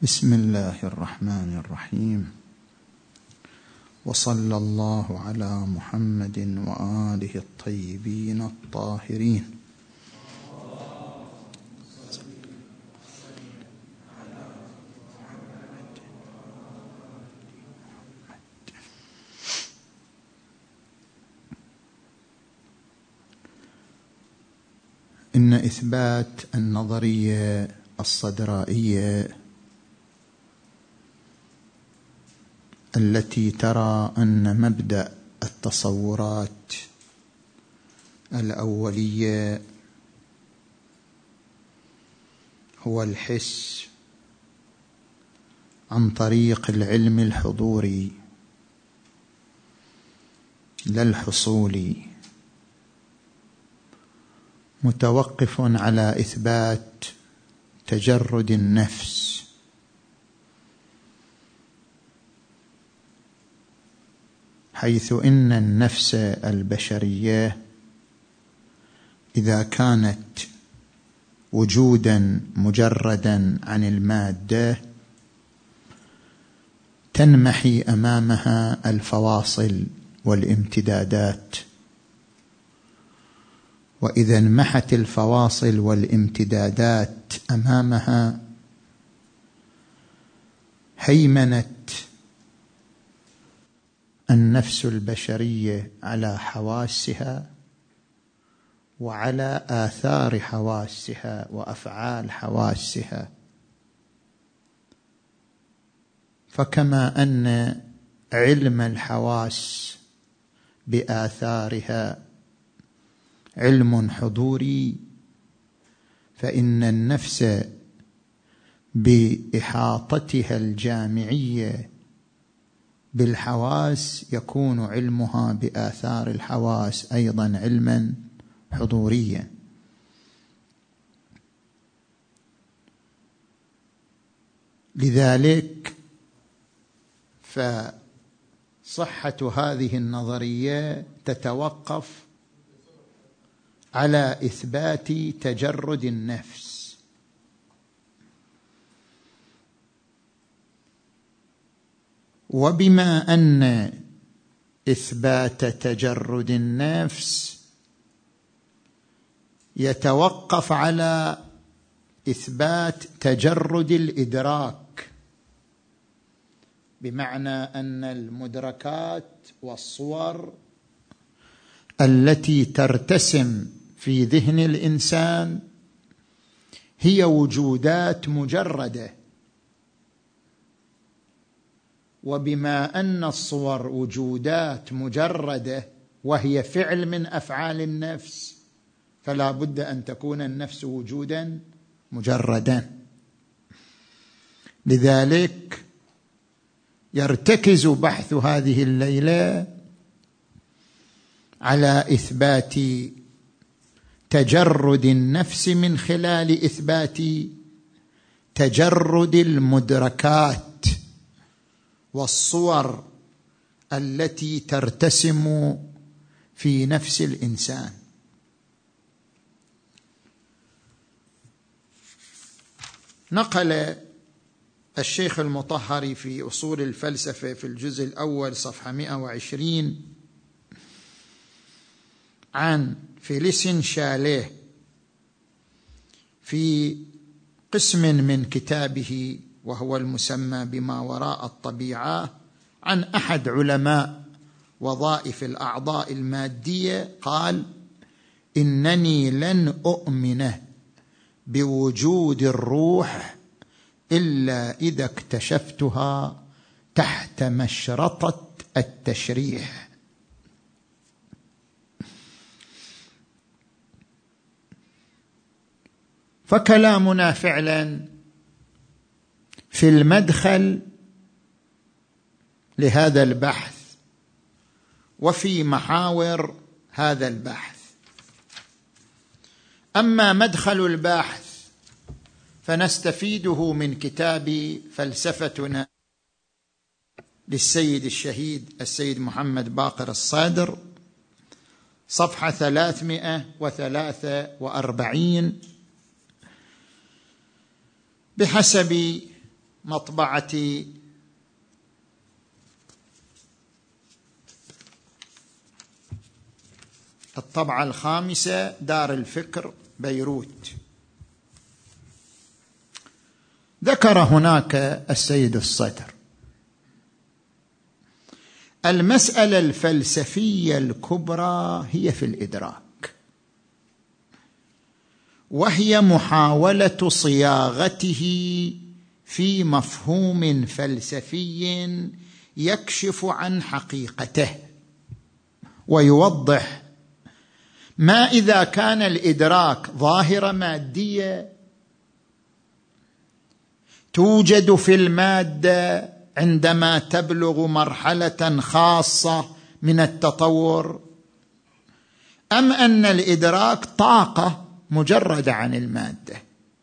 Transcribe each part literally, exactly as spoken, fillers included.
بسم الله الرحمن الرحيم، وصلى الله على محمد وآله الطيبين الطاهرين. إن إثبات النظرية الصدرائية التي ترى أن مبدأ التصورات الأولية هو الحس عن طريق العلم الحضوري لا الحصولي، متوقف على إثبات تجرد النفس، حيث إن النفس البشرية إذا كانت وجودا مجردا عن المادة تنمحي أمامها الفواصل والامتدادات، وإذا انمحت الفواصل والامتدادات أمامها هيمنت النفس البشرية على حواسها وعلى آثار حواسها وأفعال حواسها. فكما أن علم الحواس بآثارها علم حضوري، فإن النفس بإحاطتها الجامعية بالحواس يكون علمها بآثار الحواس أيضا علما حضوريا. لذلك فصحة هذه النظرية تتوقف على إثبات تجرد النفس، وبما أن إثبات تجرد النفس يتوقف على إثبات تجرد الإدراك، بمعنى أن المدركات والصور التي ترتسم في ذهن الإنسان هي وجودات مجردة، وبما أن الصور وجودات مجردة وهي فعل من أفعال النفس فلا بد أن تكون النفس وجودا مجردا. لذلك يرتكز بحث هذه الليلة على إثبات تجرد النفس من خلال إثبات تجرد المدركات والصور التي ترتسم في نفس الإنسان. نقل الشيخ المطهري في أصول الفلسفة في الجزء الأول صفحة مئة وعشرين عن فيليس شاليه في قسم من كتابه وهو المسمى بما وراء الطبيعة عن أحد علماء وظائف الأعضاء المادية، قال: إنني لن أؤمن بوجود الروح إلا إذا اكتشفتها تحت مشرطة التشريح. فكلامنا فعلا في المدخل لهذا البحث وفي محاور هذا البحث. أما مدخل البحث فنستفيده من كتاب فلسفتنا للسيد الشهيد السيد محمد باقر الصادر، صفحة ثلاثمائة وثلاثة وأربعين، بحسب مطبعة الطبعة الخامسة، دار الفكر، بيروت. ذكر هناك السيد الصدر المسألة الفلسفية الكبرى هي في الإدراك، وهي محاولة صياغته في مفهوم فلسفي يكشف عن حقيقته ويوضح ما إذا كان الإدراك ظاهرة مادية توجد في المادة عندما تبلغ مرحلة خاصة من التطور، أم أن الإدراك طاقة مجردة عن المادة.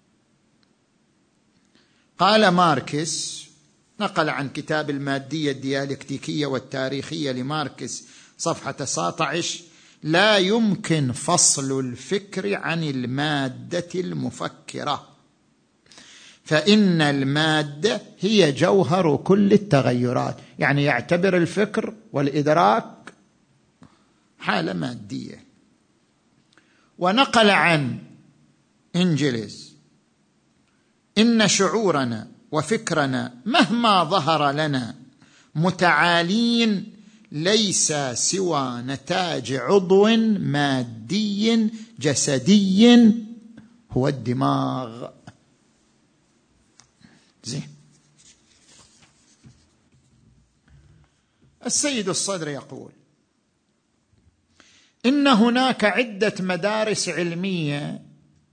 قال ماركس، نقل عن كتاب المادية الديالكتيكية والتاريخية لماركس صفحة تسعة عشر: لا يمكن فصل الفكر عن المادة المفكرة، فإن المادة هي جوهر كل التغيرات. يعني يعتبر الفكر والإدراك حالة مادية. ونقل عن إنجلز: إن شعورنا وفكرنا مهما ظهر لنا متعالين ليس سوى نتاج عضو مادي جسدي هو الدماغ. زين. السيد الصدر يقول إن هناك عدة مدارس علمية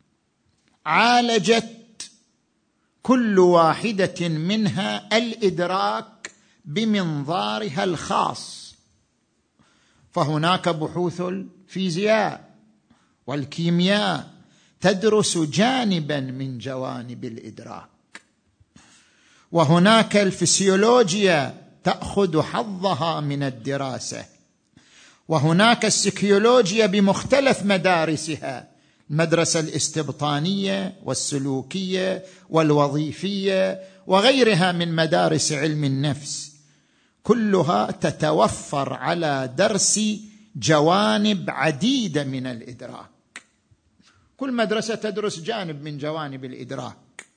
عالجت كل واحدة منها الإدراك بمنظارها الخاص. فهناك بحوث الفيزياء والكيمياء تدرس جانبا من جوانب الإدراك، وهناك الفسيولوجيا تأخذ حظها من الدراسة، وهناك السيكيولوجيا بمختلف مدارسها، المدرسة الاستبطانية والسلوكية والوظيفية وغيرها من مدارس علم النفس، كلها تتوفر على درس جوانب عديدة من الإدراك. كل مدرسة تدرس جانب من جوانب الإدراك.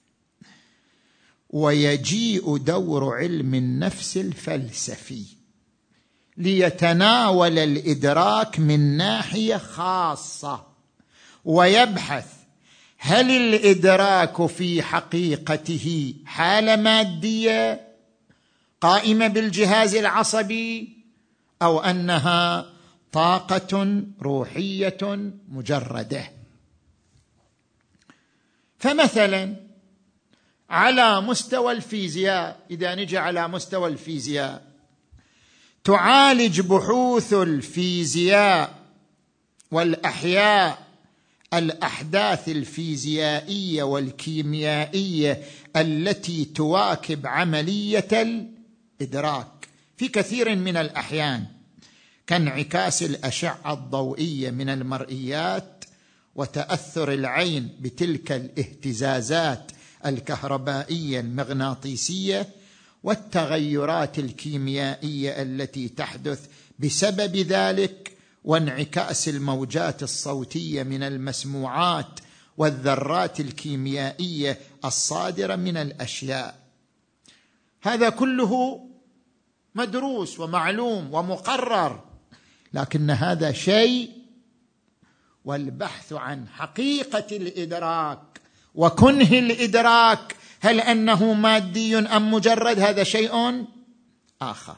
ويجيء دور علم النفس الفلسفي ليتناول الإدراك من ناحية خاصة، ويبحث هل الإدراك في حقيقته حالة مادية قائمة بالجهاز العصبي، أو أنها طاقة روحية مجردة. فمثلا على مستوى الفيزياء، إذا نجي على مستوى الفيزياء، تعالج بحوث الفيزياء والأحياء الأحداث الفيزيائية والكيميائية التي تواكب عملية الإدراك في كثير من الأحيان، كانعكاس الأشعة الضوئية من المرئيات وتأثر العين بتلك الاهتزازات الكهربائية المغناطيسية والتغيرات الكيميائية التي تحدث بسبب ذلك، وانعكاس الموجات الصوتية من المسموعات والذرات الكيميائية الصادرة من الأشياء. هذا كله مدروس ومعلوم ومقرر، لكن هذا شيء، والبحث عن حقيقة الإدراك وكنه الإدراك، هل أنه مادي أم مجرد، هذا شيء آخر.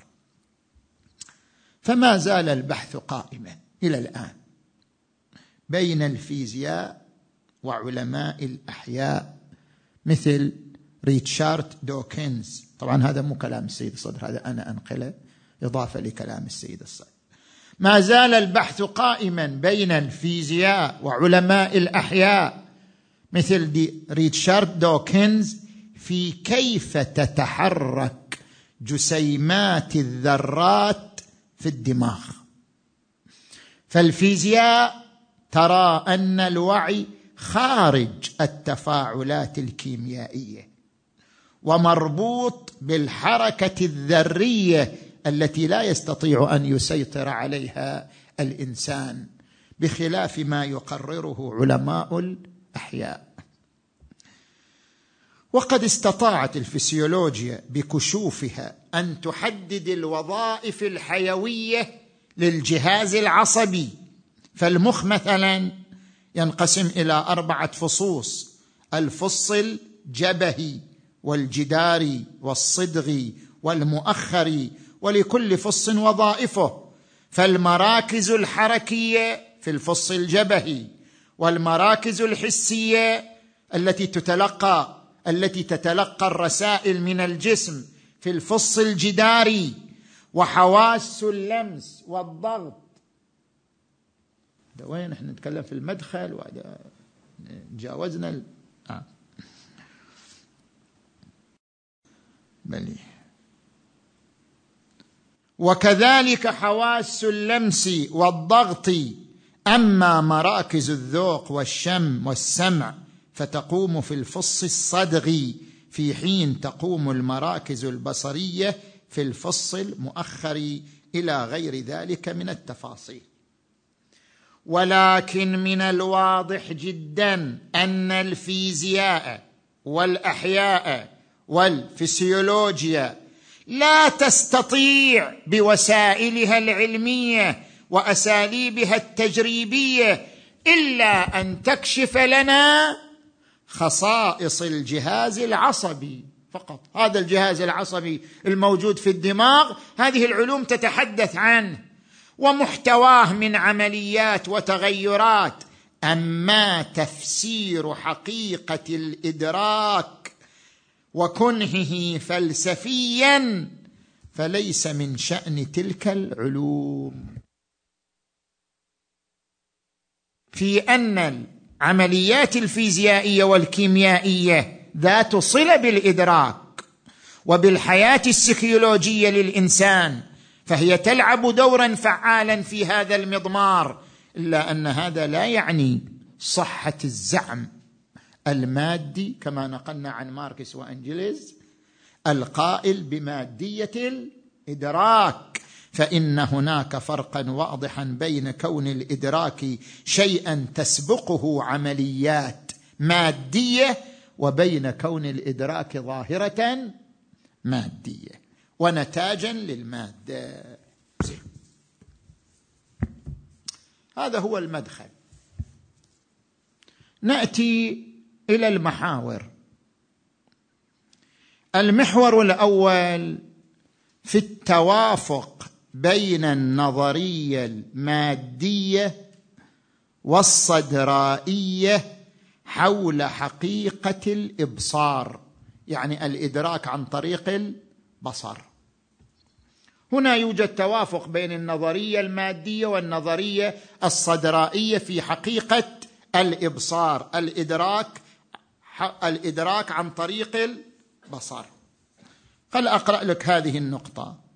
فما زال البحث قائما إلى الآن بين الفيزياء وعلماء الأحياء مثل ريتشارد دوكنز. طبعا هذا مو كلام السيد الصدر، هذا أنا أنقله إضافة لكلام السيد الصدر. ما زال البحث قائما بين الفيزياء وعلماء الأحياء مثل دي ريتشارد دوكنز في كيف تتحرك جسيمات الذرات في الدماغ. فالفيزياء ترى أن الوعي خارج التفاعلات الكيميائية، ومربوط بالحركة الذرية التي لا يستطيع أن يسيطر عليها الإنسان، بخلاف ما يقرره علماء الأحياء. وقد استطاعت الفسيولوجيا بكشوفها أن تحدد الوظائف الحيوية للجهاز العصبي. فالمخ مثلا ينقسم إلى أربعة فصوص: الفص الجبهي والجداري والصدغي والمؤخري، ولكل فص وظائفه. فالمراكز الحركية في الفص الجبهي، والمراكز الحسية التي تتلقى التي تتلقى الرسائل من الجسم في الفص الجداري، وحواس اللمس والضغط. ده وين احنا نتكلم في المدخل وهذا جاوزنا ال... آه. بلي. وكذلك حواس اللمس والضغط. أما مراكز الذوق والشم والسمع فتقوم في الفص الصدغي، في حين تقوم المراكز البصرية في الفص المؤخر، إلى غير ذلك من التفاصيل. ولكن من الواضح جدا أن الفيزياء والأحياء والفسيولوجيا لا تستطيع بوسائلها العلمية وأساليبها التجريبية إلا أن تكشف لنا خصائص الجهاز العصبي فقط. هذا الجهاز العصبي الموجود في الدماغ، هذه العلوم تتحدث عنه ومحتواه من عمليات وتغيرات. أما تفسير حقيقة الإدراك وكنهه فلسفيا فليس من شأن تلك العلوم. في أن العمليات الفيزيائية والكيميائية ذات صلة بالإدراك وبالحياة السيكولوجية للإنسان، فهي تلعب دورا فعالا في هذا المضمار، إلا أن هذا لا يعني صحة الزعم المادي كما نقلنا عن ماركس وأنجلز القائل بمادية الإدراك. فإن هناك فرقا واضحا بين كون الإدراك شيئا تسبقه عمليات مادية، وبين كون الإدراك ظاهرة مادية ونتاجا للمادة. هذا هو المدخل. نأتي إلى المحاور. المحور الأول في التوافق بين النظرية المادية والصدرائية حول حقيقة الإبصار، يعني الإدراك عن طريق البصر. هنا يوجد توافق بين النظرية المادية والنظرية الصدرائية في حقيقة الإبصار، الإدراك الإدراك عن طريق البصر. خل أقرأ لك هذه النقطة.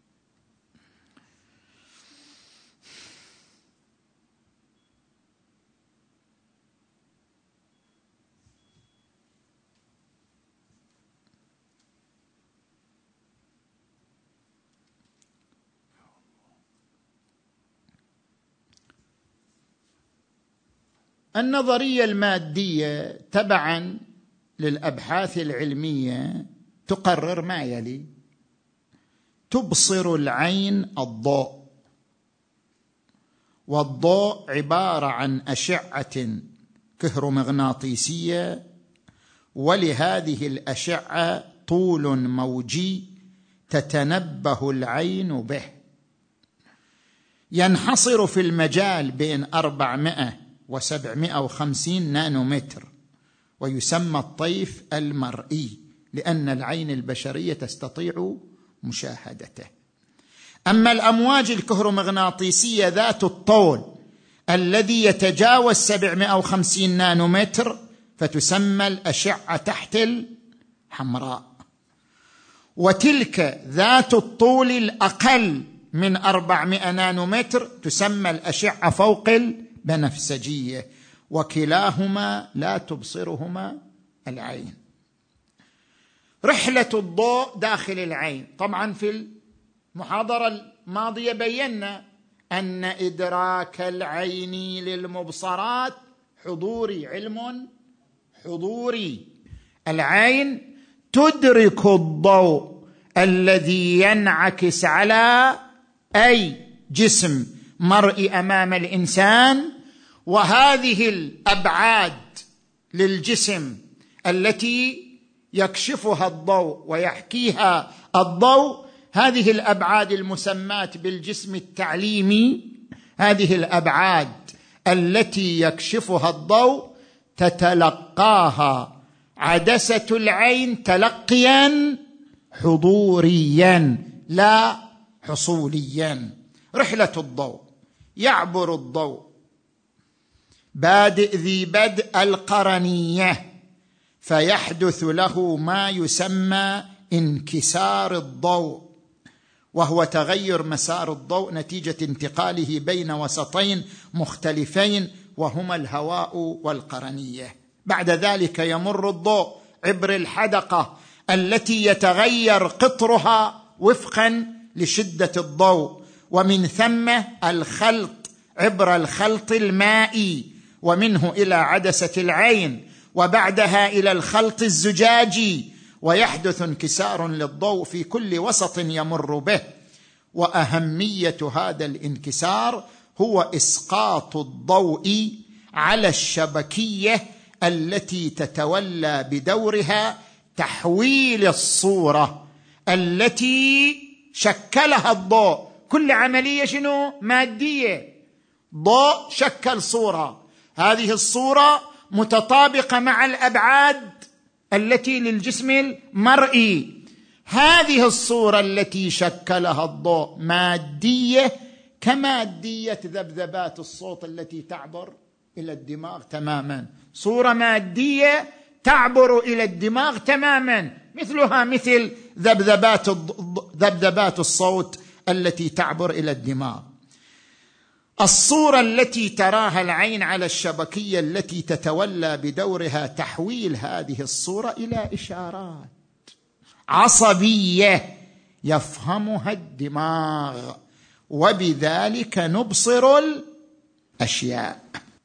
النظرية المادية تبعا للأبحاث العلمية تقرر ما يلي: تبصر العين الضوء، والضوء عبارة عن أشعة كهرومغناطيسية، ولهذه الأشعة طول موجي تتنبه العين به، ينحصر في المجال بين أربعمائة وسبعمائة وخمسين نانومتر، ويسمى الطيف المرئي لأن العين البشرية تستطيع مشاهدته. أما الأمواج الكهرومغناطيسية ذات الطول الذي يتجاوز سبعمائة وخمسين نانومتر فتسمى الأشعة تحت الحمراء، وتلك ذات الطول الأقل من أربعمائة نانومتر تسمى الأشعة فوق البنفسجية، وكلاهما لا تبصرهما العين. رحلة الضوء داخل العين. طبعا في المحاضرة الماضية بينا أن إدراك العين للمبصرات حضوري، علم حضوري. العين تدرك الضوء الذي ينعكس على أي جسم مرئي أمام الإنسان، وهذه الأبعاد للجسم التي يكشفها الضوء ويحكيها الضوء، هذه الأبعاد المسماة بالجسم التعليمي، هذه الأبعاد التي يكشفها الضوء تتلقاها عدسة العين تلقيا حضوريا لا حصوليا. رحلة الضوء، يعبر الضوء بادئ ذي بدء القرنية فيحدث له ما يسمى انكسار الضوء، وهو تغير مسار الضوء نتيجة انتقاله بين وسطين مختلفين وهما الهواء والقرنية. بعد ذلك يمر الضوء عبر الحدقة التي يتغير قطرها وفقا لشدة الضوء، ومن ثم الخلط عبر الخلط المائي، ومنه إلى عدسة العين، وبعدها إلى الخلط الزجاجي، ويحدث انكسار للضوء في كل وسط يمر به. وأهمية هذا الانكسار هو إسقاط الضوء على الشبكية التي تتولى بدورها تحويل الصورة التي شكلها الضوء. كل عملية شنو؟ مادية. ضوء شكل صورة، هذه الصورة متطابقة مع الأبعاد التي للجسم المرئي. هذه الصورة التي شكلها الضوء مادية كمادية ذبذبات الصوت التي تعبر إلى الدماغ تماما، صورة مادية تعبر إلى الدماغ تماما، مثلها مثل ذبذبات ذبذبات الصوت التي تعبر إلى الدماغ. الصورة التي تراها العين على الشبكية التي تتولى بدورها تحويل هذه الصورة إلى إشارات عصبية يفهمها الدماغ، وبذلك نبصر الأشياء.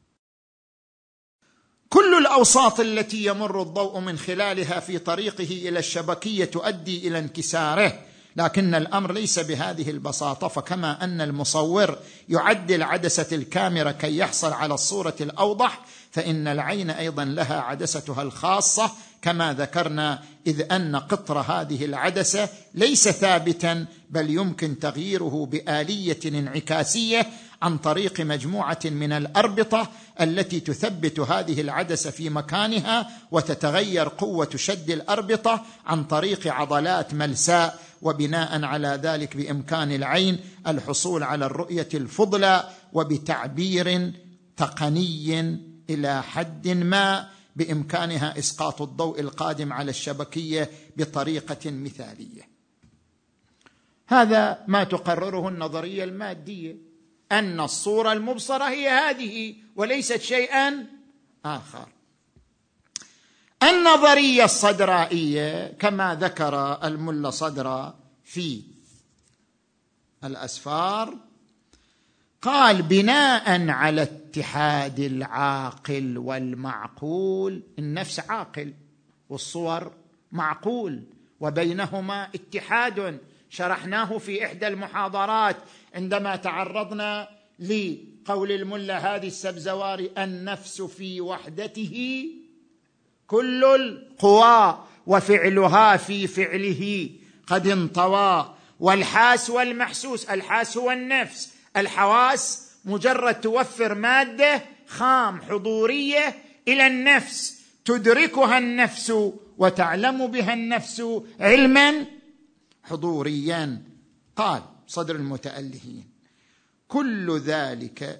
كل الأوساط التي يمر الضوء من خلالها في طريقه إلى الشبكية تؤدي إلى انكساره، لكن الأمر ليس بهذه البساطة. فكما أن المصور يعدل عدسة الكاميرا كي يحصل على الصورة الأوضح، فإن العين أيضا لها عدستها الخاصة كما ذكرنا، إذ أن قطر هذه العدسة ليس ثابتا، بل يمكن تغييره بآلية انعكاسية عن طريق مجموعة من الأربطة التي تثبت هذه العدسة في مكانها، وتتغير قوة شد الأربطة عن طريق عضلات ملساء، وبناء على ذلك بإمكان العين الحصول على الرؤية الفضلى وبتعبير تقني إلى حد ما بإمكانها إسقاط الضوء القادم على الشبكية بطريقة مثالية. هذا ما تقرره النظرية المادية، أن الصورة المبصرة هي هذه وليست شيئا آخر. النظرية الصدرائية كما ذكر الملا صدرا في الأسفار، قال بناء على اتحاد العاقل والمعقول، النفس عاقل والصور معقول وبينهما اتحاد، شرحناه في إحدى المحاضرات عندما تعرضنا لقول الملا هادي السبزواري: النفس في وحدته كل القوى وفعلها في فعله قد انطوى، والحاس والمحسوس، الحاس هو النفس، الحواس مجرد توفر مادة خام حضورية إلى النفس تدركها النفس وتعلم بها النفس علما حضوريا. قال صدر المتألهين: كل ذلك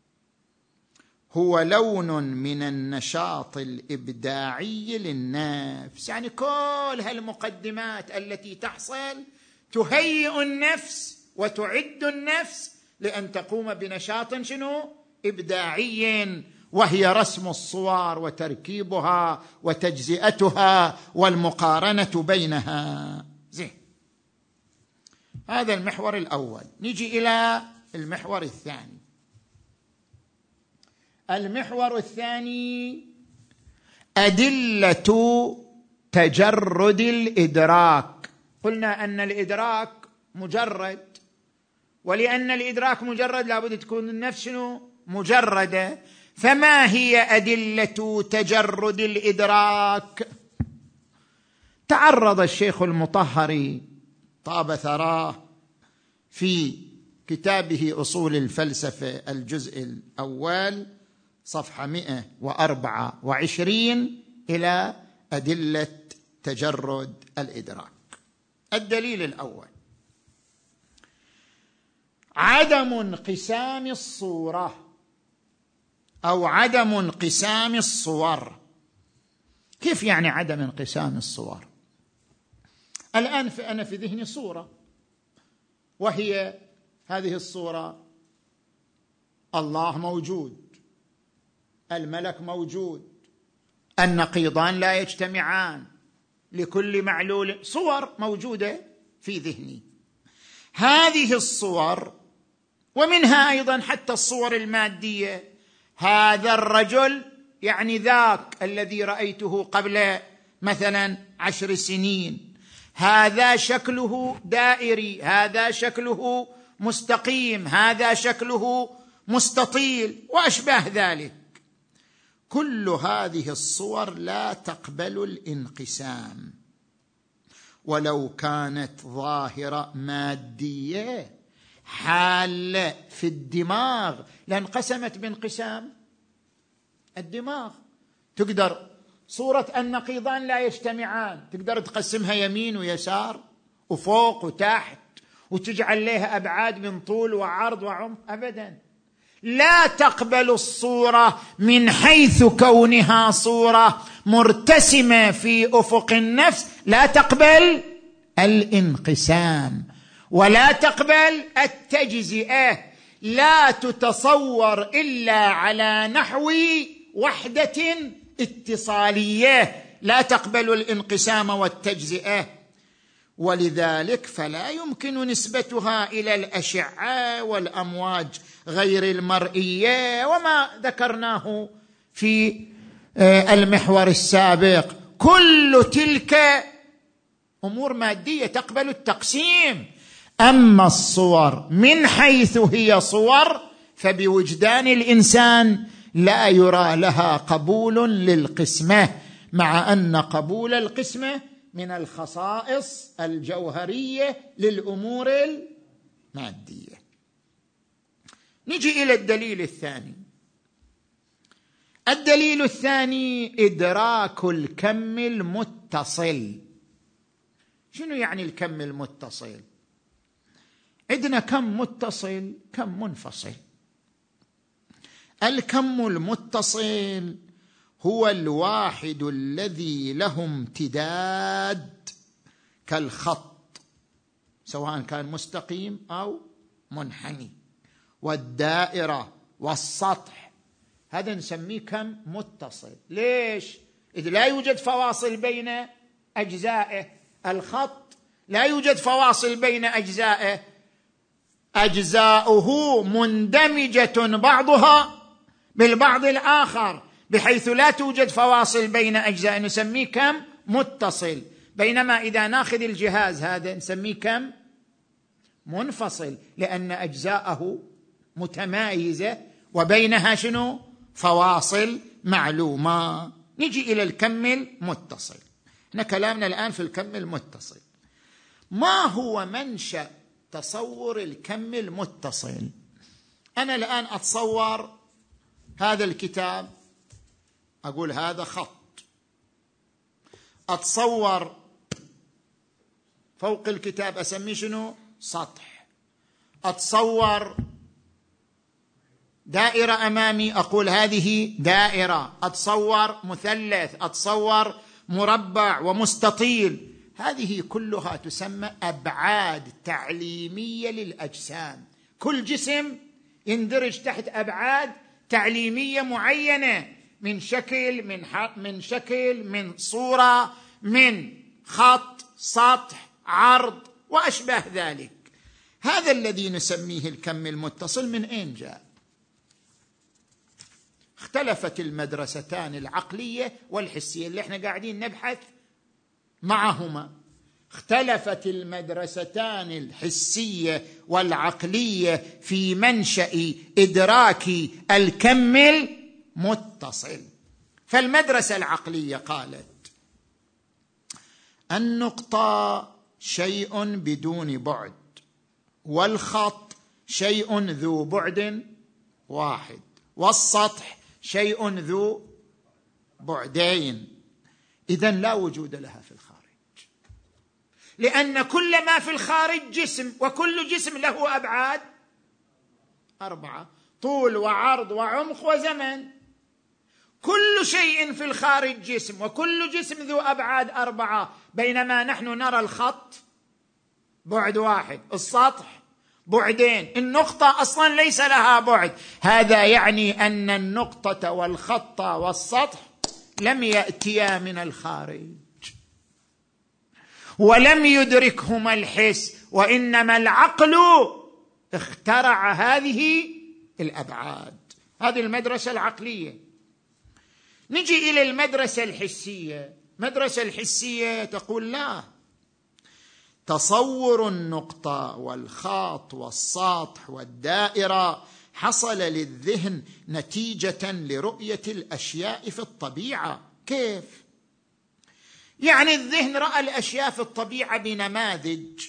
هو لون من النشاط الإبداعي للنفس. يعني كل هالمقدمات التي تحصل تهيئ النفس وتعد النفس لأن تقوم بنشاط شنو؟ إبداعي. وهي رسم الصور وتركيبها وتجزئتها والمقارنة بينها. زين، هذا المحور الأول. نجي إلى المحور الثاني. المحور الثاني أدلة تجرد الإدراك. قلنا أن الإدراك مجرد، ولأن الإدراك مجرد لابد تكون النفس مجردة. فما هي أدلة تجرد الإدراك؟ تعرض الشيخ المطهري طاب ثراه في كتابه أصول الفلسفة الجزء الأول صفحة مئة وأربعة وعشرين إلى أدلة تجرد الإدراك. الدليل الأول: عدم انقسام الصورة أو عدم انقسام الصور. كيف يعني عدم انقسام الصور؟ الآن في أنا في ذهني صورة، وهي هذه الصورة: الله موجود، الملك موجود، النقيضان لا يجتمعان، لكل معلول. صور موجودة في ذهني. هذه الصور، ومنها أيضا حتى الصور المادية: هذا الرجل يعني ذاك الذي رأيته قبل مثلا عشر سنين، هذا شكله دائري، هذا شكله مستقيم، هذا شكله مستطيل، وأشباه ذلك. كل هذه الصور لا تقبل الانقسام، ولو كانت ظاهرة مادية حالة في الدماغ لانقسمت بانقسام الدماغ. تقدر صورة النقيضان لا يجتمعان تقدر تقسمها يمين ويسار وفوق وتحت وتجعل لها أبعاد من طول وعرض وعمق؟ أبدا، لا تقبل الصورة من حيث كونها صورة مرتسمة في أفق النفس، لا تقبل الانقسام ولا تقبل التجزئة، لا تتصور إلا على نحو وحدة اتصالية، لا تقبل الانقسام والتجزئة. ولذلك فلا يمكن نسبتها إلى الأشعة والأمواج غير المرئية وما ذكرناه في المحور السابق. كل تلك أمور مادية تقبل التقسيم. أما الصور من حيث هي صور فبوجدان الإنسان لا يرى لها قبول للقسمة، مع أن قبول القسمة من الخصائص الجوهرية للأمور المادية. نجي إلى الدليل الثاني. الدليل الثاني إدراك الكم المتصل. شنو يعني الكم المتصل؟ عندنا كم متصل، كم منفصل. الكم المتصل هو الواحد الذي له امتداد كالخط، سواء كان مستقيم أو منحني، والدائرة والسطح، هذا نسميه كم متصل. ليش؟ إذ لا يوجد فواصل بين أجزائه. الخط لا يوجد فواصل بين أجزائه، أجزاؤه مندمجة بعضها بالبعض الآخر بحيث لا توجد فواصل بين أجزاء، نسميه كم متصل. بينما إذا ناخذ الجهاز هذا نسميه كم منفصل، لأن أجزاءه متمايزة وبينها شنو؟ فواصل معلومة. نجي إلى الكم المتصل. احنا كلامنا الآن في الكم المتصل. ما هو منشأ تصور الكم المتصل؟ أنا الآن أتصور هذا الكتاب، أقول هذا خط. أتصور فوق الكتاب أسميه شنو؟ سطح. أتصور دائرة أمامي أقول هذه دائرة. أتصور مثلث، أتصور مربع ومستطيل، هذه كلها تسمى أبعاد تعليمية للأجسام. كل جسم يندرج تحت أبعاد تعليمية معينة، من شكل من من شكل من صورة من خط سطح عرض وأشبه ذلك. هذا الذي نسميه الكم المتصل من أين جاء؟ اختلفت المدرستان العقلية والحسية اللي احنا قاعدين نبحث معهما. اختلفت المدرستان الحسية والعقلية في منشأ إدراك الكم المتصل. فالمدرسة العقلية قالت النقطة شيء بدون بعد، والخط شيء ذو بعد واحد، والسطح شيء ذو بعدين. إذن لا وجود لها في الخارج، لأن كل ما في الخارج جسم، وكل جسم له أبعاد أربعة: طول وعرض وعمق وزمن. كل شيء في الخارج جسم، وكل جسم ذو أبعاد أربعة، بينما نحن نرى الخط بعد واحد، السطح بعدين، النقطة أصلا ليس لها بعد. هذا يعني أن النقطة والخط والسطح لم يأتيا من الخارج، ولم يدركهما الحس، وإنما العقل اخترع هذه الأبعاد. هذه المدرسة العقلية. نجي إلى المدرسة الحسية. المدرسة الحسية تقول لا، تصور النقطة والخط والسطح والدائرة حصل للذهن نتيجة لرؤية الأشياء في الطبيعة. كيف؟ يعني الذهن رأى الأشياء في الطبيعة بنماذج،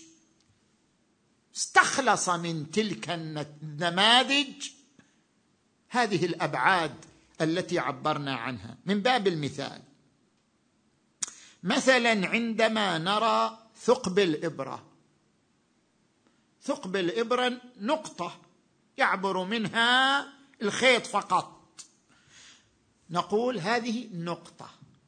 استخلص من تلك النماذج هذه الأبعاد التي عبرنا عنها. من باب المثال، مثلا عندما نرى ثقب الإبرة، ثقب الإبرة نقطة يعبر منها الخيط فقط، نقول هذه نقطة.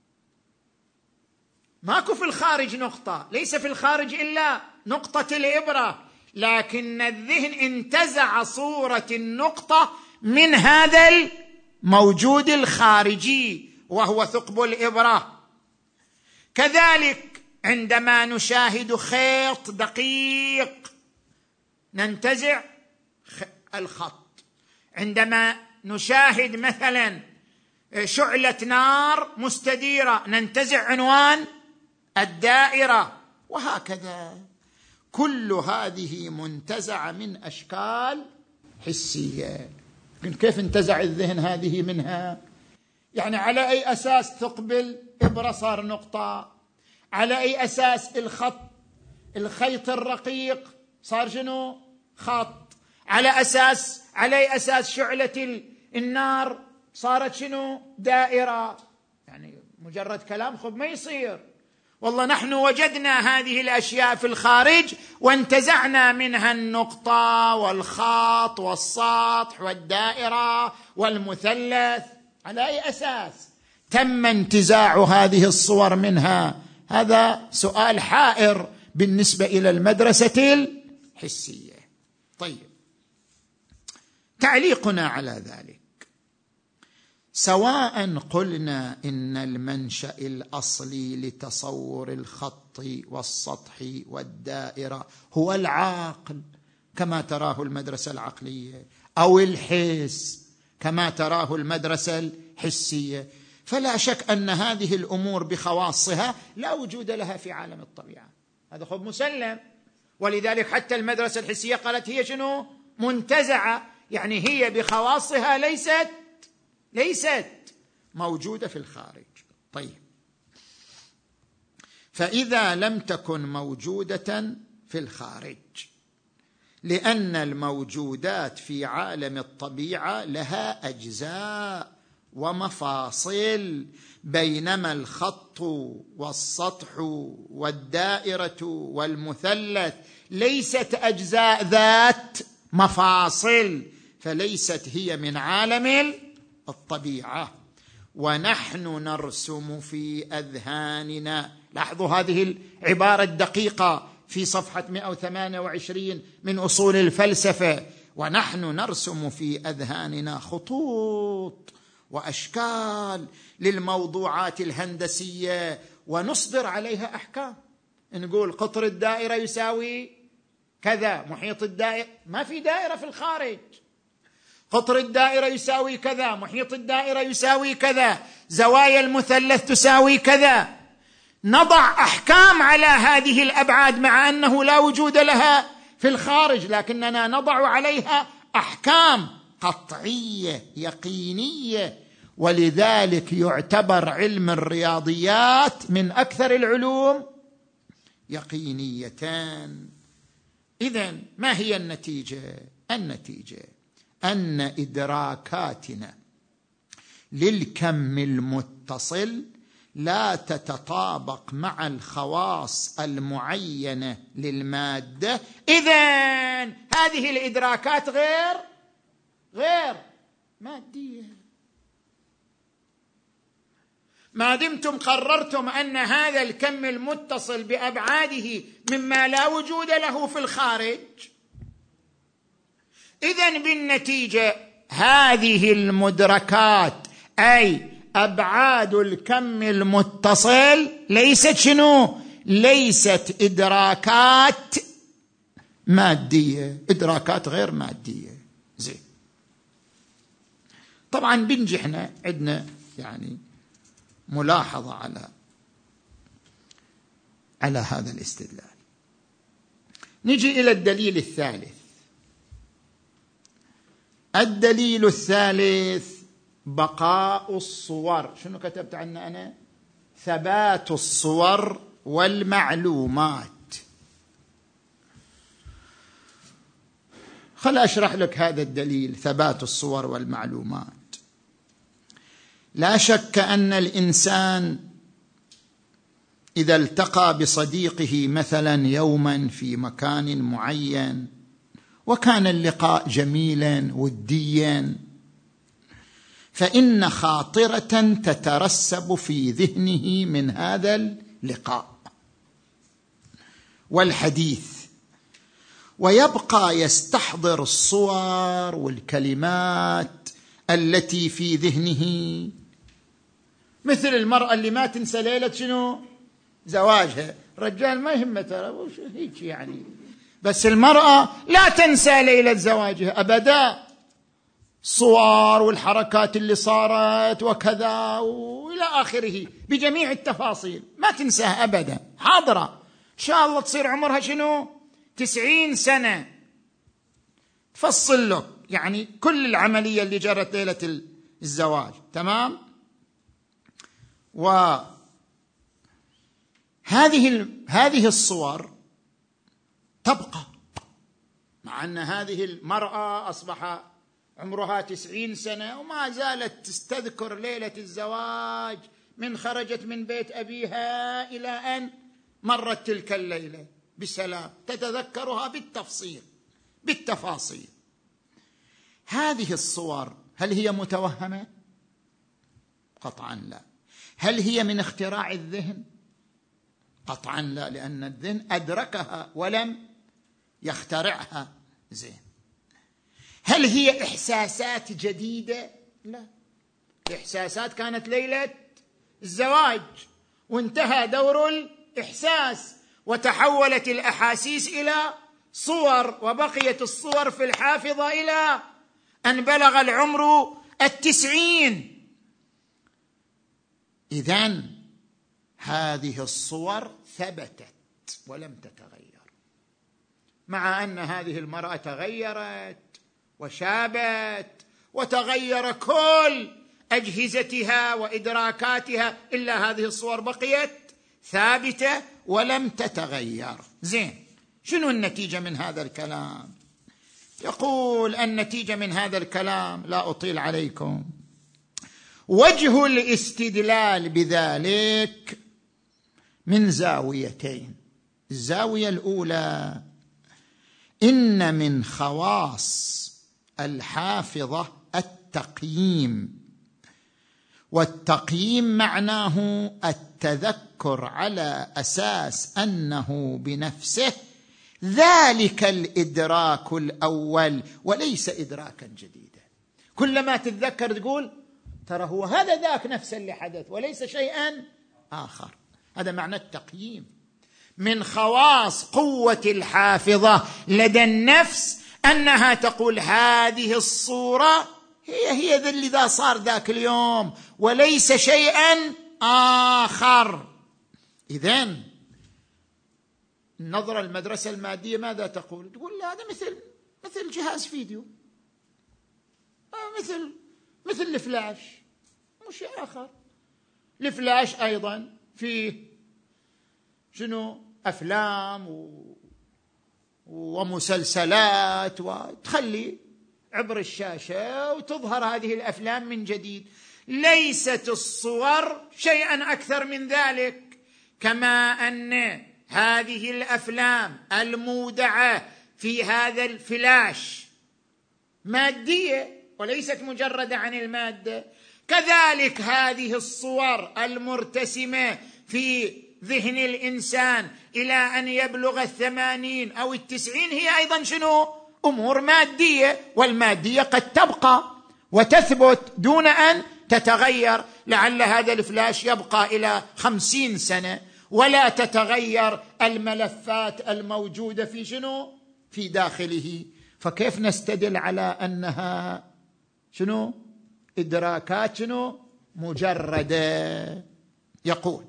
ماكو في الخارج نقطة، ليس في الخارج إلا نقطة الإبرة، لكن الذهن انتزع صورة النقطة من هذا الموجود الخارجي وهو ثقب الإبرة. كذلك عندما نشاهد خيط دقيق ننتزع الخط، عندما نشاهد مثلا شعلة نار مستديرة ننتزع عنوان الدائرة، وهكذا. كل هذه منتزعة من أشكال حسية. كيف انتزع الذهن هذه منها؟ يعني على أي أساس ثقب الإبرة صار نقطة؟ على أي أساس الخط الخيط الرقيق صار شنو؟ خط؟ على أساس على أي أساس شعلة النار صارت شنو؟ دائرة؟ يعني مجرد كلام خب ما يصير. والله نحن وجدنا هذه الأشياء في الخارج وانتزعنا منها النقطة والخط والسطح والدائرة والمثلث. على أي أساس تم انتزاع هذه الصور منها؟ هذا سؤال حائر بالنسبة إلى المدرسة الحسية. طيب، تعليقنا على ذلك، سواء قلنا إن المنشأ الأصلي لتصور الخط والسطح والدائرة هو العقل كما تراه المدرسة العقلية، أو الحس كما تراه المدرسة الحسية، فلا شك أن هذه الأمور بخواصها لا وجود لها في عالم الطبيعة. هذا خب مسلم. ولذلك حتى المدرسة الحسية قالت هي شنو؟ منتزعة، يعني هي بخواصها ليست ليست موجودة في الخارج. طيب، فإذا لم تكن موجودة في الخارج، لأن الموجودات في عالم الطبيعة لها أجزاء ومفاصل، بينما الخط والسطح والدائرة والمثلث ليست أجزاء ذات مفاصل، فليست هي من عالم الطبيعة. ونحن نرسم في أذهاننا، لاحظوا هذه العبارة الدقيقة في صفحة مئة وثمانية وعشرين من أصول الفلسفة، ونحن نرسم في أذهاننا خطوط وأشكال للموضوعات الهندسية ونصدر عليها أحكام. نقول قطر الدائرة يساوي كذا، محيط الدائرة، ما في دائرة في الخارج، قطر الدائرة يساوي كذا، محيط الدائرة يساوي كذا، زوايا المثلث تساوي كذا. نضع أحكام على هذه الأبعاد مع أنه لا وجود لها في الخارج، لكننا نضع عليها أحكام قطعية يقينية، ولذلك يعتبر علم الرياضيات من أكثر العلوم يقينية. إذن ما هي النتيجة؟ النتيجة أن إدراكاتنا للكم المتصل لا تتطابق مع الخواص المعينة للمادة. إذن هذه الإدراكات غير غير مادية. ما دمتم قررتم أن هذا الكم المتصل بأبعاده مما لا وجود له في الخارج، إذن بالنتيجة هذه المدركات أي أبعاد الكم المتصل ليست شنو؟ ليست إدراكات مادية، إدراكات غير مادية. زين، طبعا بنجحنا عندنا يعني ملاحظة على على هذا الاستدلال. نجي إلى الدليل الثالث. الدليل الثالث بقاء الصور. شنو كتبت عنه أنا؟ ثبات الصور والمعلومات. خل أشرح لك هذا الدليل، ثبات الصور والمعلومات. لا شك أن الإنسان إذا التقى بصديقه مثلا يوما في مكان معين وكان اللقاء جميلا وديا، فإن خاطرة تترسب في ذهنه من هذا اللقاء والحديث، ويبقى يستحضر الصور والكلمات التي في ذهنه، مثل المرأة اللي ما تنسى ليلة شنو؟ زواجها. الرجال ما يهمه ترى هيك يعني، بس المرأة لا تنسى ليلة زواجها أبدا، صور والحركات اللي صارت وكذا وإلى آخره بجميع التفاصيل ما تنساها أبدا، حاضرة. إن شاء الله تصير عمرها شنو؟ تسعين سنة، تفصل لك يعني كل العملية اللي جرت ليلة الزواج، تمام؟ وهذه هذه الصور تبقى، مع أن هذه المرأة أصبح عمرها تسعين سنة وما زالت تستذكر ليلة الزواج من خرجت من بيت أبيها إلى أن مرت تلك الليلة بسلام، تتذكرها بالتفصيل بالتفاصيل. هذه الصور هل هي متوهمة؟ قطعا لا. هل هي من اختراع الذهن؟ قطعا لا، لأن الذهن أدركها ولم يخترعها. زين، هل هي إحساسات جديدة؟ لا، الإحساسات كانت ليلة الزواج وانتهى دور الإحساس وتحولت الأحاسيس إلى صور، وبقيت الصور في الحافظة إلى أن بلغ العمر التسعين. إذن هذه الصور ثبتت ولم تتغير، مع أن هذه المرأة تغيرت وشابت وتغير كل أجهزتها وإدراكاتها، إلا هذه الصور بقيت ثابتة ولم تتغير. زين، شنو النتيجة من هذا الكلام؟ يقول النتيجة من هذا الكلام، لا أطيل عليكم، وجه الاستدلال بذلك من زاويتين. الزاوية الأولى، إن من خواص الحافظة التقييم، والتقييم معناه التذكر على أساس أنه بنفسه ذلك الإدراك الأول وليس إدراكا جديدا. كلما تتذكر تقول ترى هو هذا ذاك نفس اللي حدث وليس شيئا آخر. هذا معنى التقييم. من خواص قوة الحافظة لدى النفس أنها تقول هذه الصورة هي هي ذا اللي ذا صار ذاك اليوم وليس شيئا آخر. إذن النظرة المدرسة المادية ماذا تقول؟ تقول لا هذا مثل مثل جهاز فيديو، مثل مثل الفلاش، مش شيء آخر. الفلاش أيضا فيه شنو أفلام و... ومسلسلات، وتخلي عبر الشاشة وتظهر هذه الأفلام من جديد. ليست الصور شيئا أكثر من ذلك، كما أن هذه الأفلام المودعة في هذا الفلاش مادية وليست مجردة عن المادة، كذلك هذه الصور المرتسمة في ذهن الإنسان إلى أن يبلغ الثمانين أو التسعين هي أيضا شنو؟ أمور مادية، والمادية قد تبقى وتثبت دون أن تتغير. لعل هذا الفلاش يبقى إلى خمسين سنة ولا تتغير الملفات الموجودة في شنو؟ في داخله. فكيف نستدل على أنها شنو؟ إدراكات شنو؟ مجردة. يقول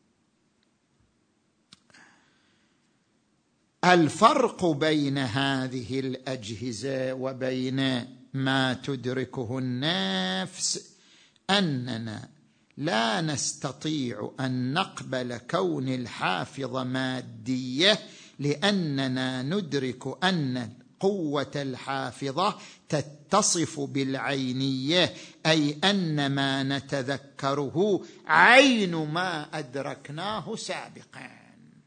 الفرق بين هذه الأجهزة وبين ما تدركه النفس أننا لا نستطيع أن نقبل كون الحافظة مادية، لأننا ندرك أن قوة الحافظة تتصف بالعينية، أي أن ما نتذكره عين ما أدركناه سابقا.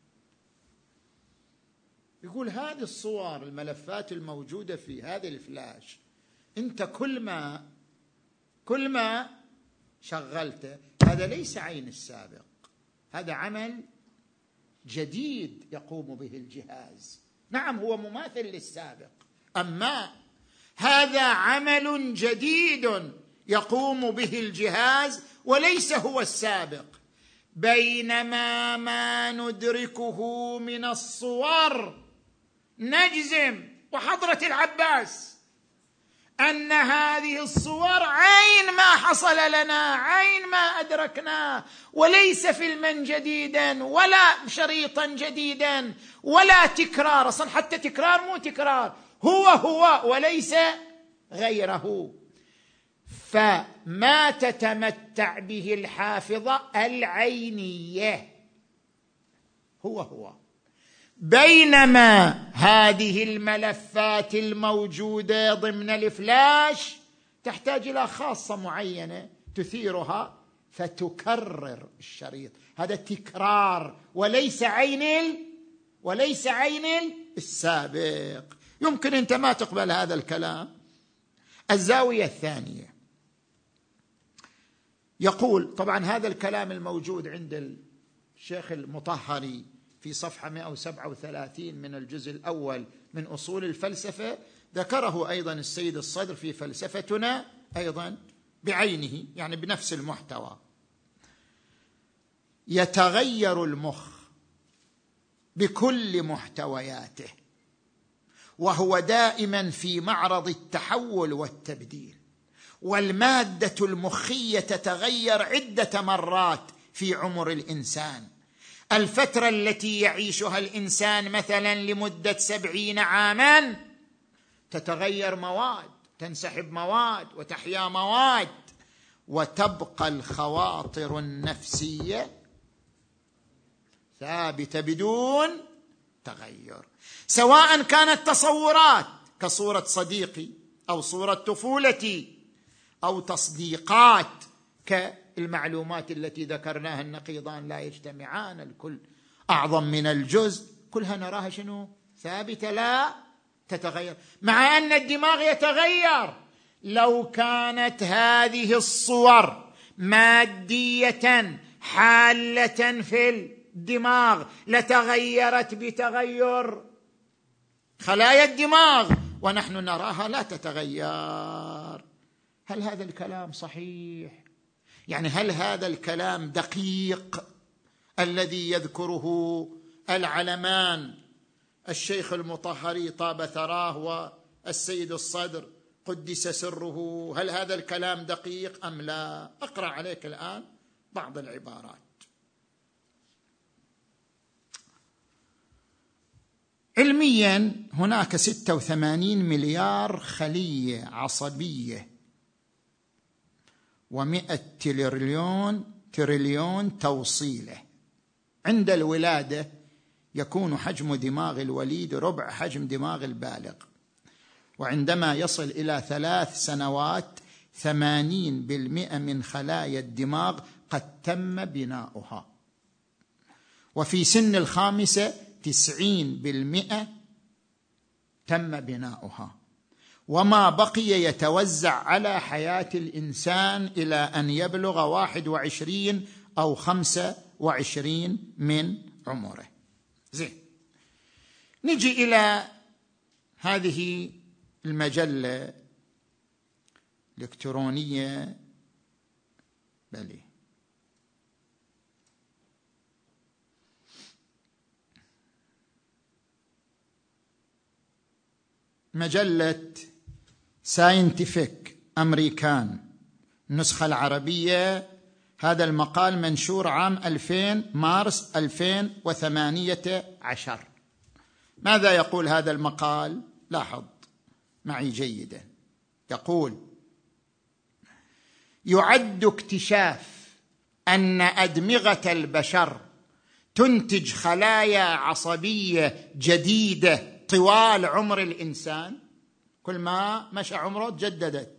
يقول هذه الصور الملفات الموجودة في هذه الفلاش أنت كل ما كل ما شغلته هذا ليس عين السابق، هذا عمل جديد يقوم به الجهاز. نعم هو مماثل للسابق، أما هذا عمل جديد يقوم به الجهاز وليس هو السابق. بينما ما ندركه من الصور نجزم وحضرة العباس أن هذه الصور عين ما حصل لنا، عين ما أدركناه، وليس فيلما جديدا ولا شريطا جديدا ولا تكرار. أصلا حتى تكرار مو تكرار، هو هو وليس غيره. فما تتمتع به الحافظة العينية هو هو، بينما هذه الملفات الموجودة ضمن الفلاش تحتاج إلى خاصة معينة تثيرها فتكرر الشريط. هذا تكرار وليس عين ال... وليس عين السابق. يمكن أنت ما تقبل هذا الكلام. الزاوية الثانية يقول، طبعا هذا الكلام الموجود عند الشيخ المطهري في صفحة مئة وسبعة وثلاثين من الجزء الأول من أصول الفلسفة، ذكره أيضا السيد الصدر في فلسفتنا أيضا بعينه، يعني بنفس المحتوى. يتغير المخ بكل محتوياته، وهو دائما في معرض التحول والتبديل، والمادة المخية تتغير عدة مرات في عمر الإنسان. الفترة التي يعيشها الإنسان مثلا لمدة سبعين عاما تتغير مواد، تنسحب مواد وتحيا مواد، وتبقى الخواطر النفسية ثابتة بدون تغير، سواء كانت تصورات كصورة صديقي أو صورة طفولتي، أو تصديقات كالمعلومات التي ذكرناها النقيضان لا يجتمعان، الكل أعظم من الجزء، كلها نراها شنو؟ ثابتة لا تتغير، مع أن الدماغ يتغير. لو كانت هذه الصور مادية حالة في الدماغ لتغيرت بتغير خلايا الدماغ ونحن نراها لا تتغير. هل هذا الكلام صحيح؟ يعني هل هذا الكلام دقيق الذي يذكره العلمان الشيخ المطهري طاب ثراه والسيد الصدر قدس سره؟ هل هذا الكلام دقيق أم لا؟ أقرأ عليك الآن بعض العبارات. علميا هناك ستة وثمانين مليار خلية عصبية ومئة تريليون تريليون توصيلة. عند الولادة يكون حجم دماغ الوليد ربع حجم دماغ البالغ، وعندما يصل إلى ثلاث سنوات ثمانين بالمئة من خلايا الدماغ قد تم بناؤها، وفي سن الخامسة تسعين بالمئة تم بناؤها، وما بقي يتوزع على حياة الإنسان إلى أن يبلغ واحد وعشرين أو خمسة وعشرين من عمره. زين، نجي إلى هذه المجلة الإلكترونية، بلي مجلة ساينتيفيك أمريكان النسخة العربية. هذا المقال منشور عام ألفين مارس ألفين وثمانية عشر. ماذا يقول هذا المقال؟ لاحظ معي جيدا. يقول: يعد اكتشاف أن أدمغة البشر تنتج خلايا عصبية جديدة طوال عمر الإنسان، كل ما مشى عمره تجددت،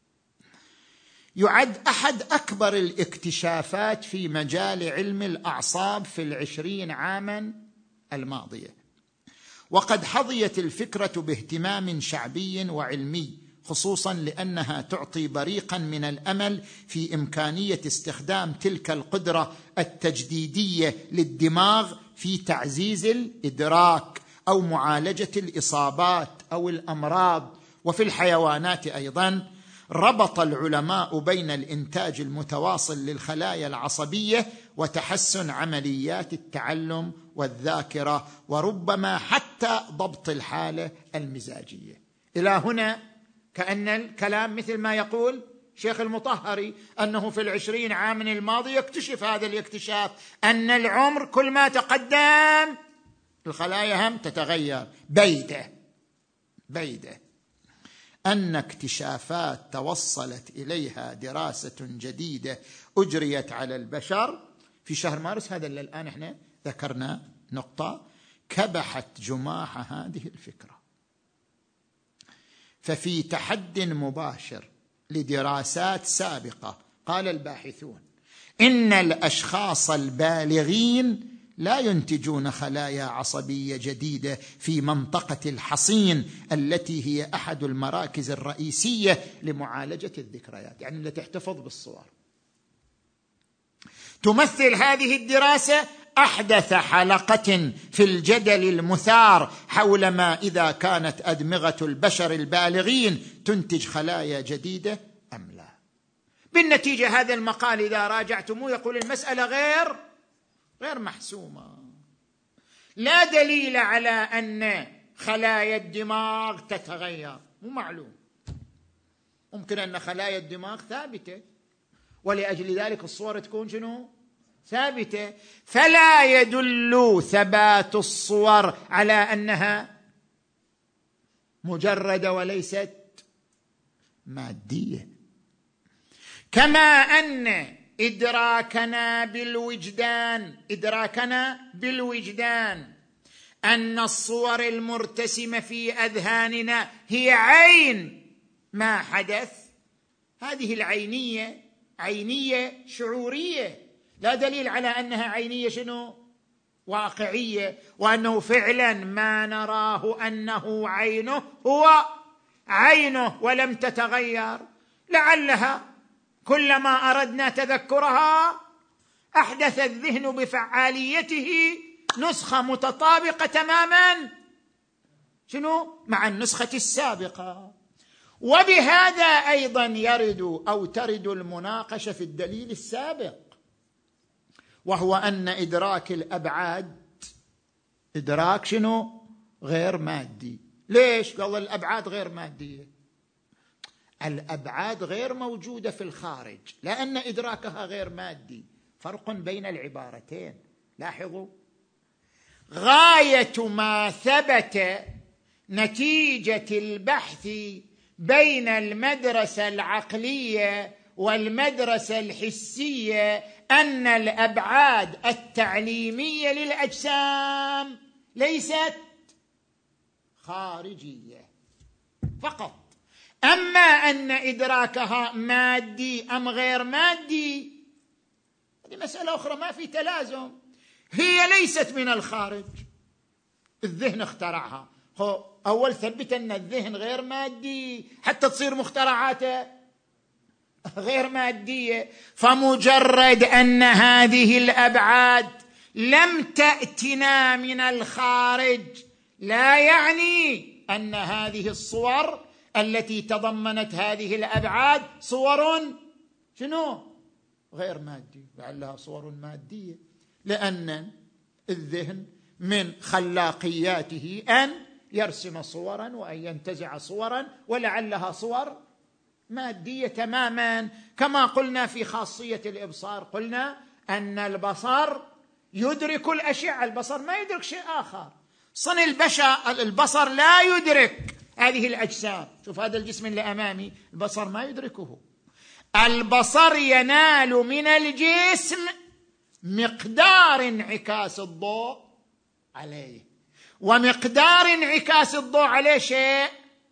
يعد أحد أكبر الاكتشافات في مجال علم الأعصاب في العشرين عاما الماضية، وقد حظيت الفكرة باهتمام شعبي وعلمي، خصوصا لأنها تعطي بريقا من الأمل في إمكانية استخدام تلك القدرة التجديدية للدماغ في تعزيز الإدراك أو معالجة الإصابات أو الأمراض. وفي الحيوانات أيضا ربط العلماء بين الإنتاج المتواصل للخلايا العصبية وتحسن عمليات التعلم والذاكرة، وربما حتى ضبط الحالة المزاجية. إلى هنا كأن الكلام مثل ما يقول شيخ المطهري أنه في العشرين عام الماضي يكتشف هذا الاكتشاف أن العمر كل ما تقدم الخلايا هم تتغير. بيده بيده أن اكتشافات توصلت إليها دراسة جديدة أجريت على البشر في شهر مارس هذا اللي الآن احنا ذكرنا نقطة كبحت جماح هذه الفكرة. ففي تحد مباشر لدراسات سابقة قال الباحثون إن الأشخاص البالغين لا ينتجون خلايا عصبية جديدة في منطقة الحصين التي هي أحد المراكز الرئيسية لمعالجة الذكريات، يعني التي تحتفظ بالصور. تمثل هذه الدراسة أحدث حلقة في الجدل المثار حول ما إذا كانت أدمغة البشر البالغين تنتج خلايا جديدة أم لا. بالنتيجة هذا المقال إذا راجعتموه يقول المسألة غير غير محسومة، لا دليل على أن خلايا الدماغ تتغير، مو معلوم، ممكن أن خلايا الدماغ ثابتة ولأجل ذلك الصور تكون شنو؟ ثابتة. فلا يدل ثبات الصور على أنها مجردة وليست مادية. كما أن إدراكنا بالوجدان إدراكنا بالوجدان أن الصور المرتسمة في أذهاننا هي عين ما حدث، هذه العينية عينية شعورية، لا دليل على أنها عينية شنو؟ واقعية، وأنه فعلا ما نراه أنه عينه هو عينه ولم تتغير. لعلها كلما أردنا تذكرها أحدث الذهن بفعاليته نسخة متطابقة تماما شنو؟ مع النسخة السابقة. وبهذا أيضا يرد أو ترد المناقشة في الدليل السابق، وهو أن إدراك الأبعاد إدراك شنو؟ غير مادي. ليش؟ قال الأبعاد غير مادية. الأبعاد غير موجودة في الخارج لأن إدراكها غير مادي. فرق بين العبارتين. لاحظوا، غاية ما ثبت نتيجة البحث بين المدرسة العقلية والمدرسة الحسية أن الأبعاد التعليمية للأجسام ليست خارجية فقط. أما أن إدراكها مادي أم غير مادي هذه مسألة أخرى، ما في تلازم. هي ليست من الخارج، الذهن اخترعها. هو أول ثبت أن الذهن غير مادي حتى تصير مخترعاته غير مادية. فمجرد أن هذه الأبعاد لم تأتنا من الخارج لا يعني أن هذه الصور التي تضمنت هذه الأبعاد صور شنو؟ غير مادية، لعلها صور مادية، لأن الذهن من خلاقياته أن يرسم صورا وأن ينتزع صورا، ولعلها صور مادية تماما. كما قلنا في خاصية الإبصار، قلنا أن البصر يدرك الأشعة، البصر ما يدرك شيء آخر. صنع البشر البصر لا يدرك هذه الأجسام. شوف هذا الجسم اللي أمامي البصر ما يدركه. البصر ينال من الجسم مقدار انعكاس الضوء عليه، ومقدار انعكاس الضوء عليه شيء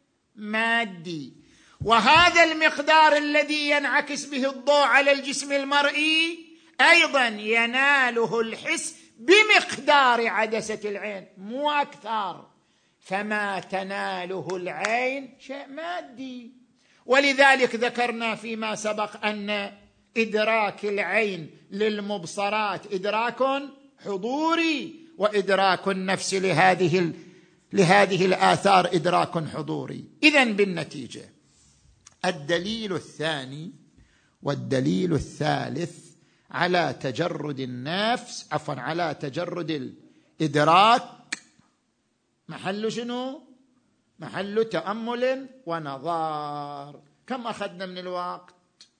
مادي، وهذا المقدار الذي ينعكس به الضوء على الجسم المرئي أيضا يناله الحس بمقدار عدسة العين مو أكثر. فما تناله العين شيء مادي. ولذلك ذكرنا فيما سبق أن إدراك العين للمبصرات إدراك حضوري، وإدراك النفس لهذه لهذه الآثار إدراك حضوري. إذن بالنتيجة الدليل الثاني والدليل الثالث على تجرد النفس عفوا على تجرد الإدراك محل شنو؟ محل تأمل ونظار. كم أخذنا من الوقت؟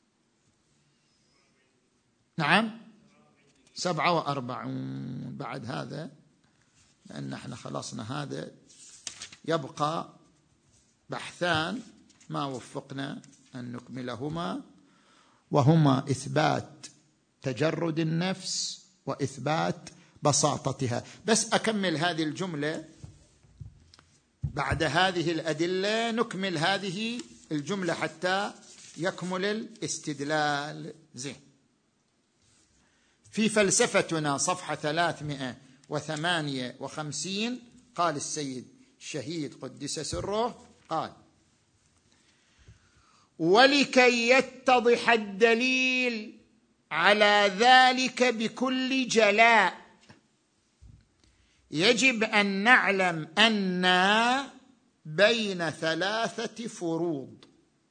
نعم سبعة وأربعون. بعد هذا لأن احنا خلصنا هذا يبقى بحثان ما وفقنا أن نكملهما، وهما إثبات تجرد النفس وإثبات بساطتها. بس أكمل هذه الجملة، بعد هذه الأدلة نكمل هذه الجملة حتى يكمل الاستدلال. زين. في فلسفتنا صفحة ثلاثمائة وثمانية وخمسين قال السيد الشهيد قدس سره، قال: ولكي يتضح الدليل على ذلك بكل جلاء يجب أن نعلم أن بين ثلاثة فروض،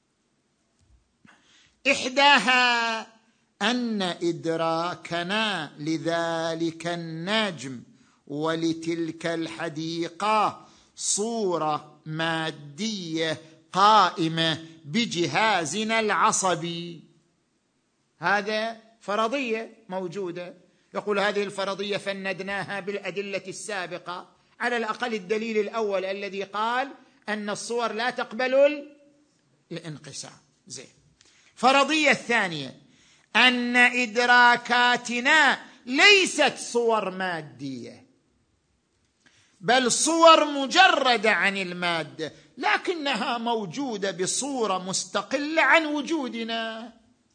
إحداها أن إدراكنا لذلك النجم ولتلك الحديقة صورة مادية قائمة بجهازنا العصبي. هذا فرضية موجودة. يقول هذه الفرضية فندناها بالأدلة السابقة، على الأقل الدليل الأول الذي قال أن الصور لا تقبل الانقسام. زين. فرضية الثانية أن إدراكاتنا ليست صور مادية، بل صور مجردة عن المادة، لكنها موجودة بصورة مستقلة عن وجودنا.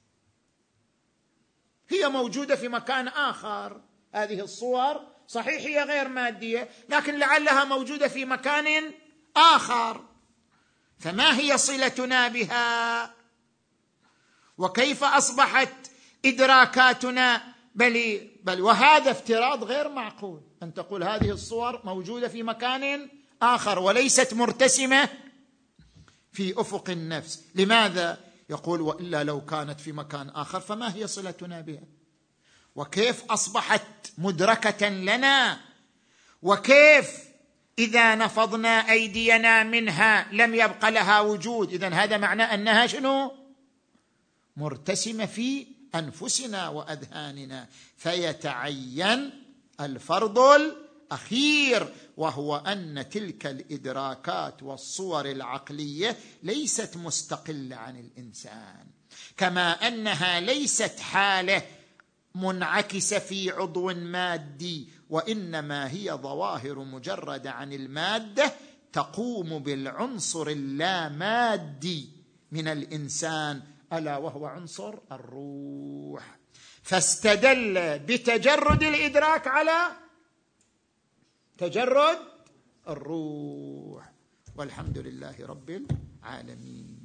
هي موجودة في مكان آخر. هذه الصور صحيح هي غير مادية، لكن لعلها موجودة في مكان آخر. فما هي صلتنا بها؟ وكيف أصبحت إدراكاتنا بل, بل وهذا افتراض غير معقول أن تقول هذه الصور موجودة في مكان آخر وليست مرتسمة في أفق النفس. لماذا؟ يقول وإلا لو كانت في مكان آخر فما هي صلتنا بها؟ وكيف أصبحت مدركة لنا؟ وكيف إذا نفضنا أيدينا منها لم يبق لها وجود؟ إذن هذا معناه أنها شنو؟ مرتسمة في أنفسنا وأذهاننا. فيتعين الفرض الأخير، وهو أن تلك الإدراكات والصور العقلية ليست مستقلة عن الإنسان، كما أنها ليست حالة منعكسة في عضو مادي، وإنما هي ظواهر مجردة عن المادة تقوم بالعنصر اللامادي من الإنسان، ألا وهو عنصر الروح. فاستدل بتجرد الإدراك على تجرد الروح، والحمد لله رب العالمين.